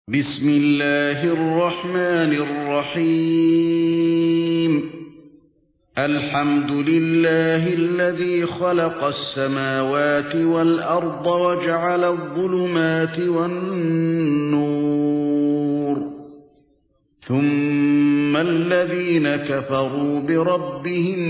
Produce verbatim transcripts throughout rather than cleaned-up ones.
بسم الله الرحمن الرحيم الحمد لله الذي خلق السماوات والأرض وجعل الظلمات والنور ثم الذين كفروا بربهم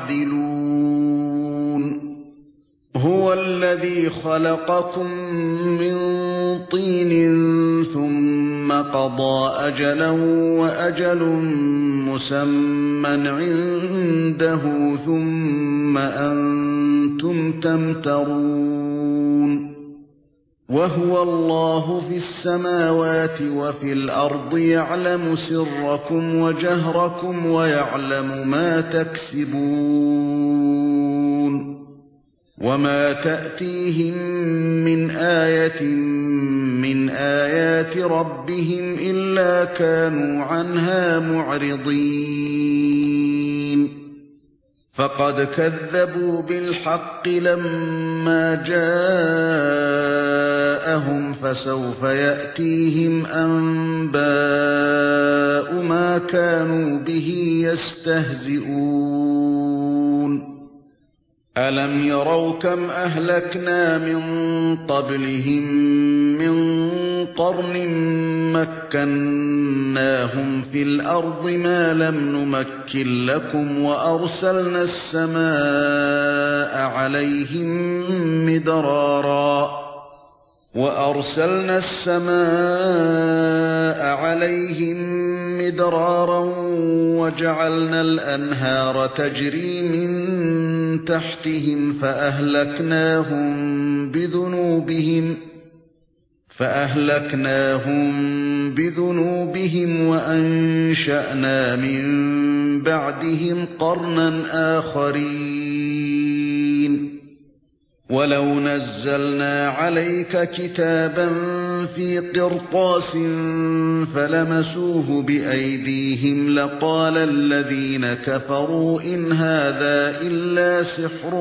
يعدلون هو الذي خلقكم من طين ثم قضى أجلا وأجل مسمى عنده ثم أنتم تمترون وهو الله في السماوات وفي الأرض يعلم سركم وجهركم ويعلم ما تكسبون وما تأتيهم من آية من آيات ربهم إلا كانوا عنها معرضين فقد كذبوا بالحق لما جاءهم فسوف يأتيهم أنباء ما كانوا به يستهزئون ألم يروا كم أهلكنا من قبلهم من قرن مكناهم في الأرض ما لم نمكن لكم وأرسلنا السماء عليهم مدرارا وأرسلنا السماء عليهم مدرارا وجعلنا الأنهار تجري من تحتهم فأهلكناهم بذنوبهم فأهلكناهم بذنوبهم وأنشأنا من بعدهم قرنا آخرين ولو نزلنا عليك كتابا في قرطاس فلمسوه بأيديهم لقال الذين كفروا إن هذا إلا سحر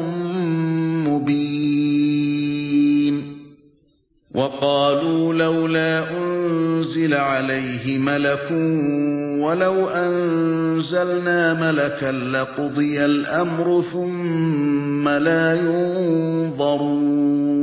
مبين وقالوا لولا أنزل عليه ملك ولو أنزلنا ملكا لقضي الأمر ثم لا ينظرون